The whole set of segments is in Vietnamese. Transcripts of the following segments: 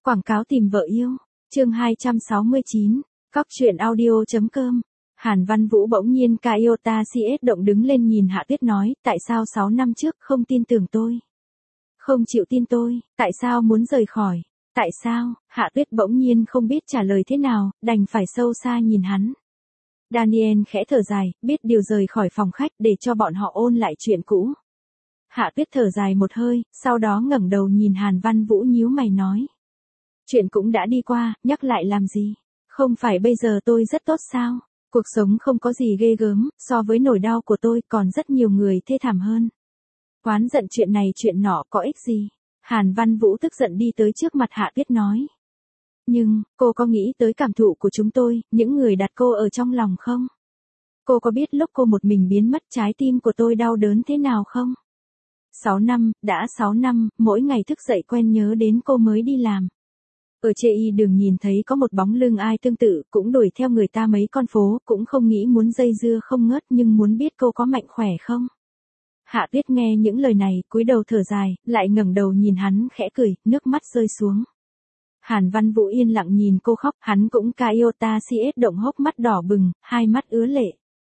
Quảng cáo tìm vợ yêu. Chương 269. Cóc truyện audio.com. Hàn Văn Vũ bỗng nhiên Iota CS động đứng lên nhìn Hạ Tuyết nói, tại sao 6 năm trước không tin tưởng tôi? Không chịu tin tôi, tại sao muốn rời khỏi? Tại sao? Hạ Tuyết bỗng nhiên không biết trả lời thế nào, đành phải sâu xa nhìn hắn. Daniel khẽ thở dài, biết điều rời khỏi phòng khách để cho bọn họ ôn lại chuyện cũ. Hạ Tuyết thở dài một hơi, sau đó ngẩng đầu nhìn Hàn Văn Vũ nhíu mày nói. Chuyện cũng đã đi qua, nhắc lại làm gì? Không phải bây giờ tôi rất tốt sao? Cuộc sống không có gì ghê gớm, so với nỗi đau của tôi còn rất nhiều người thê thảm hơn. Oán giận chuyện này chuyện nọ có ích gì? Hàn Văn Vũ tức giận đi tới trước mặt Hạ Tuyết nói. Nhưng, cô có nghĩ tới cảm thụ của chúng tôi, những người đặt cô ở trong lòng không? Cô có biết lúc cô một mình biến mất trái tim của tôi đau đớn thế nào không? 6 năm, đã 6 năm, mỗi ngày thức dậy quen nhớ đến cô mới đi làm. Ở chê y đường nhìn thấy có một bóng lưng ai tương tự, cũng đuổi theo người ta mấy con phố, cũng không nghĩ muốn dây dưa không ngớt nhưng muốn biết cô có mạnh khỏe không. Hạ Tuyết nghe những lời này, cúi đầu thở dài, lại ngẩng đầu nhìn hắn khẽ cười, nước mắt rơi xuống. Hàn Văn Vũ yên lặng nhìn cô khóc, hắn cũng Iota CS động hốc mắt đỏ bừng, hai mắt ứa lệ.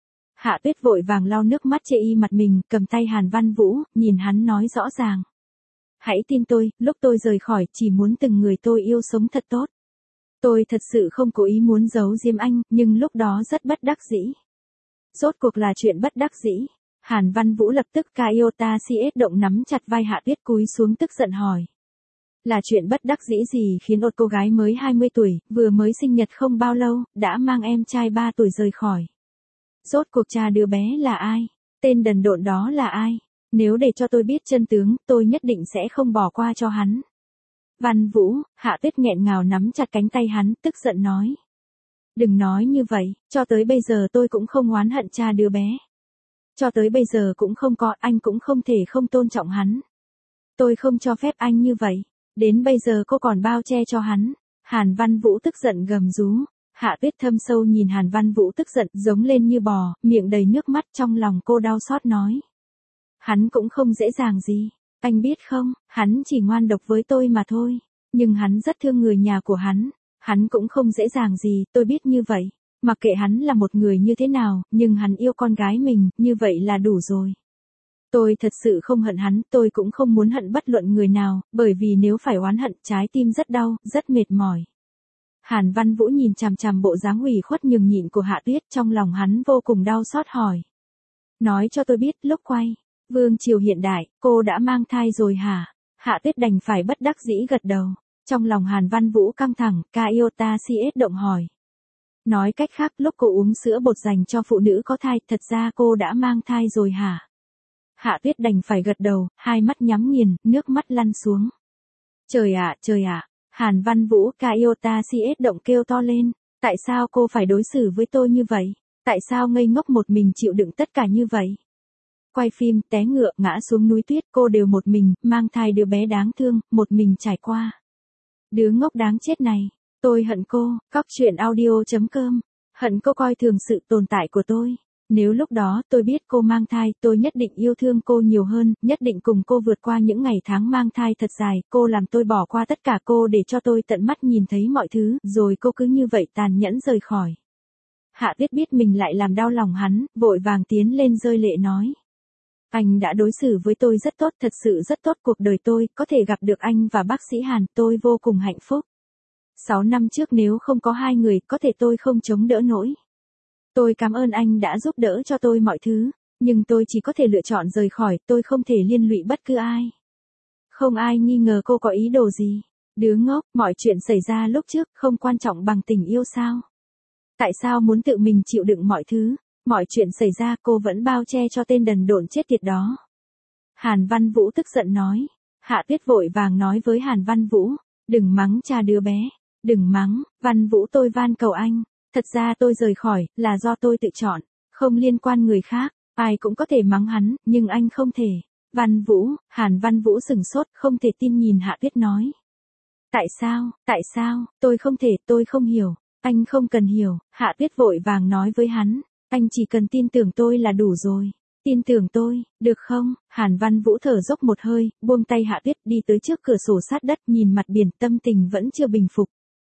Hạ Tuyết vội vàng lau nước mắt chê y mặt mình, cầm tay Hàn Văn Vũ, nhìn hắn nói rõ ràng. Hãy tin tôi, lúc tôi rời khỏi, chỉ muốn từng người tôi yêu sống thật tốt. Tôi thật sự không cố ý muốn giấu giếm anh, nhưng lúc đó rất bất đắc dĩ. Rốt cuộc là chuyện bất đắc dĩ. Hàn Văn Vũ lập tức Iota CS động nắm chặt vai Hạ Tuyết cúi xuống tức giận hỏi. Là chuyện bất đắc dĩ gì khiến một cô gái mới 20 tuổi, vừa mới sinh nhật không bao lâu, đã mang em trai 3 tuổi rời khỏi. Rốt cuộc cha đứa bé là ai? Tên đần độn đó là ai? Nếu để cho tôi biết chân tướng, tôi nhất định sẽ không bỏ qua cho hắn. Văn Vũ, Hạ Tuyết nghẹn ngào nắm chặt cánh tay hắn, tức giận nói. Đừng nói như vậy, cho tới bây giờ tôi cũng không oán hận cha đứa bé. Cho tới bây giờ cũng không có, anh cũng không thể không tôn trọng hắn. Tôi không cho phép anh như vậy. Đến bây giờ cô còn bao che cho hắn. Hàn Văn Vũ tức giận gầm rú. Hạ Tuyết thâm sâu nhìn Hàn Văn Vũ tức giận giống lên như bò, miệng đầy nước mắt trong lòng cô đau xót nói. Hắn cũng không dễ dàng gì. Anh biết không, hắn chỉ ngoan độc với tôi mà thôi. Nhưng hắn rất thương người nhà của hắn. Hắn cũng không dễ dàng gì, tôi biết như vậy. Mặc kệ hắn là một người như thế nào, nhưng hắn yêu con gái mình, như vậy là đủ rồi. Tôi thật sự không hận hắn, tôi cũng không muốn hận bất luận người nào, bởi vì nếu phải oán hận, trái tim rất đau, rất mệt mỏi. Hàn Văn Vũ nhìn chằm chằm bộ dáng ủy khuất nhường nhịn của Hạ Tuyết, trong lòng hắn vô cùng đau xót hỏi. Nói cho tôi biết, lúc quay Vương triều hiện đại, cô đã mang thai rồi hả? Hạ Tuyết đành phải bất đắc dĩ gật đầu. Trong lòng Hàn Văn Vũ căng thẳng, Iota CS động hỏi. Nói cách khác, lúc cô uống sữa bột dành cho phụ nữ có thai, thật ra cô đã mang thai rồi hả? Hạ Tuyết đành phải gật đầu, hai mắt nhắm nghiền, nước mắt lăn xuống. Trời ạ, Hàn Văn Vũ Iota CS động kêu to lên. Tại sao cô phải đối xử với tôi như vậy? Tại sao ngây ngốc một mình chịu đựng tất cả như vậy? Quay phim, té ngựa, ngã xuống núi tuyết, cô đều một mình, mang thai đứa bé đáng thương, một mình trải qua. Đứa ngốc đáng chết này, tôi hận cô, cóc truyện audio.com, hận cô coi thường sự tồn tại của tôi. Nếu lúc đó tôi biết cô mang thai, tôi nhất định yêu thương cô nhiều hơn, nhất định cùng cô vượt qua những ngày tháng mang thai thật dài, cô làm tôi bỏ qua tất cả cô để cho tôi tận mắt nhìn thấy mọi thứ, rồi cô cứ như vậy tàn nhẫn rời khỏi. Hạ Tuyết biết mình lại làm đau lòng hắn, vội vàng tiến lên rơi lệ nói. Anh đã đối xử với tôi rất tốt, thật sự rất tốt, cuộc đời tôi, có thể gặp được anh và bác sĩ Hàn, tôi vô cùng hạnh phúc. 6 năm trước nếu không có hai người, có thể tôi không chống đỡ nổi. Tôi cảm ơn anh đã giúp đỡ cho tôi mọi thứ, nhưng tôi chỉ có thể lựa chọn rời khỏi, tôi không thể liên lụy bất cứ ai. Không ai nghi ngờ cô có ý đồ gì. Đứa ngốc, mọi chuyện xảy ra lúc trước không quan trọng bằng tình yêu sao? Tại sao muốn tự mình chịu đựng mọi thứ? Mọi chuyện xảy ra cô vẫn bao che cho tên đần độn chết tiệt đó. Hàn Văn Vũ tức giận nói. Hạ Tuyết vội vàng nói với Hàn Văn Vũ. Đừng mắng cha đứa bé. Đừng mắng, Văn Vũ tôi van cầu anh. Thật ra tôi rời khỏi, là do tôi tự chọn. Không liên quan người khác. Ai cũng có thể mắng hắn, nhưng anh không thể. Văn Vũ, Hàn Văn Vũ sửng sốt, không thể tin nhìn Hạ Tuyết nói. Tại sao, tôi không thể, tôi không hiểu. Anh không cần hiểu, Hạ Tuyết vội vàng nói với hắn. Anh chỉ cần tin tưởng tôi là đủ rồi. Tin tưởng tôi, được không? Hàn Văn Vũ thở dốc một hơi, buông tay Hạ Tuyết đi tới trước cửa sổ sát đất nhìn mặt biển, tâm tình vẫn chưa bình phục.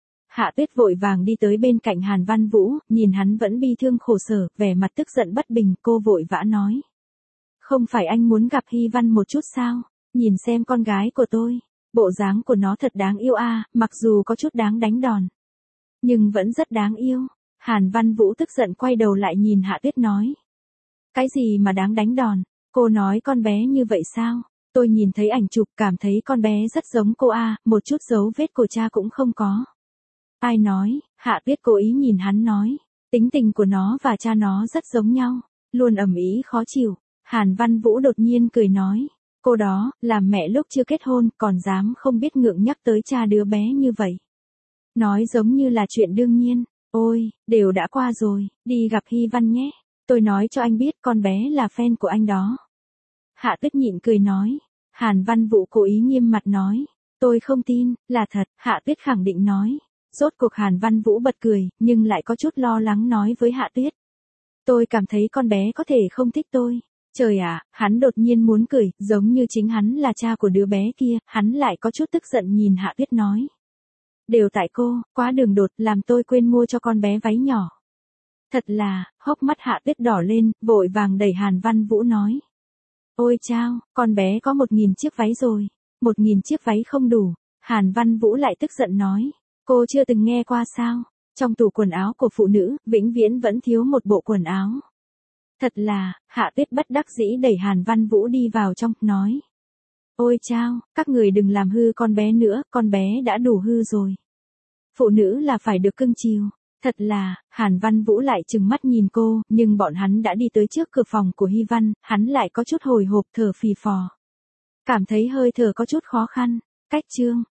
Hạ Tuyết vội vàng đi tới bên cạnh Hàn Văn Vũ, nhìn hắn vẫn bi thương khổ sở, vẻ mặt tức giận bất bình, cô vội vã nói. Không phải anh muốn gặp Hy Văn một chút sao? Nhìn xem con gái của tôi. Bộ dáng của nó thật đáng yêu a, mặc dù có chút đáng đánh đòn. Nhưng vẫn rất đáng yêu. Hàn Văn Vũ tức giận quay đầu lại nhìn Hạ Tuyết nói. Cái gì mà đáng đánh đòn? Cô nói con bé như vậy sao? Tôi nhìn thấy ảnh chụp cảm thấy con bé rất giống cô a, một chút dấu vết của cha cũng không có. Ai nói? Hạ Tuyết cố ý nhìn hắn nói. Tính tình của nó và cha nó rất giống nhau, luôn ầm ĩ khó chịu. Hàn Văn Vũ đột nhiên cười nói. Cô đó, làm mẹ lúc chưa kết hôn, còn dám không biết ngượng nhắc tới cha đứa bé như vậy. Nói giống như là chuyện đương nhiên. Ôi, đều đã qua rồi, đi gặp Hy Văn nhé. Tôi nói cho anh biết con bé là fan của anh đó. Hạ Tuyết nhịn cười nói. Hàn Văn Vũ cố ý nghiêm mặt nói. Tôi không tin, là thật, Hạ Tuyết khẳng định nói. Rốt cuộc Hàn Văn Vũ bật cười, nhưng lại có chút lo lắng nói với Hạ Tuyết. Tôi cảm thấy con bé có thể không thích tôi. Trời ạ, hắn đột nhiên muốn cười, giống như chính hắn là cha của đứa bé kia, hắn lại có chút tức giận nhìn Hạ Tuyết nói. Đều tại cô, quá đường đột, làm tôi quên mua cho con bé váy nhỏ. Thật là, hốc mắt Hạ Tuyết đỏ lên, vội vàng đẩy Hàn Văn Vũ nói. Ôi chao, con bé có 1.000 chiếc váy rồi. 1.000 chiếc váy không đủ. Hàn Văn Vũ lại tức giận nói. Cô chưa từng nghe qua sao? Trong tủ quần áo của phụ nữ, vĩnh viễn vẫn thiếu một bộ quần áo. Thật là, Hạ Tuyết bất đắc dĩ đẩy Hàn Văn Vũ đi vào trong, nói. Ôi chao, các người đừng làm hư con bé nữa, con bé đã đủ hư rồi. Phụ nữ là phải được cưng chiều. Thật là, Hàn Văn Vũ lại trừng mắt nhìn cô, nhưng bọn hắn đã đi tới trước cửa phòng của Hy Văn, hắn lại có chút hồi hộp thở phì phò. Cảm thấy hơi thở có chút khó khăn. Cách chương.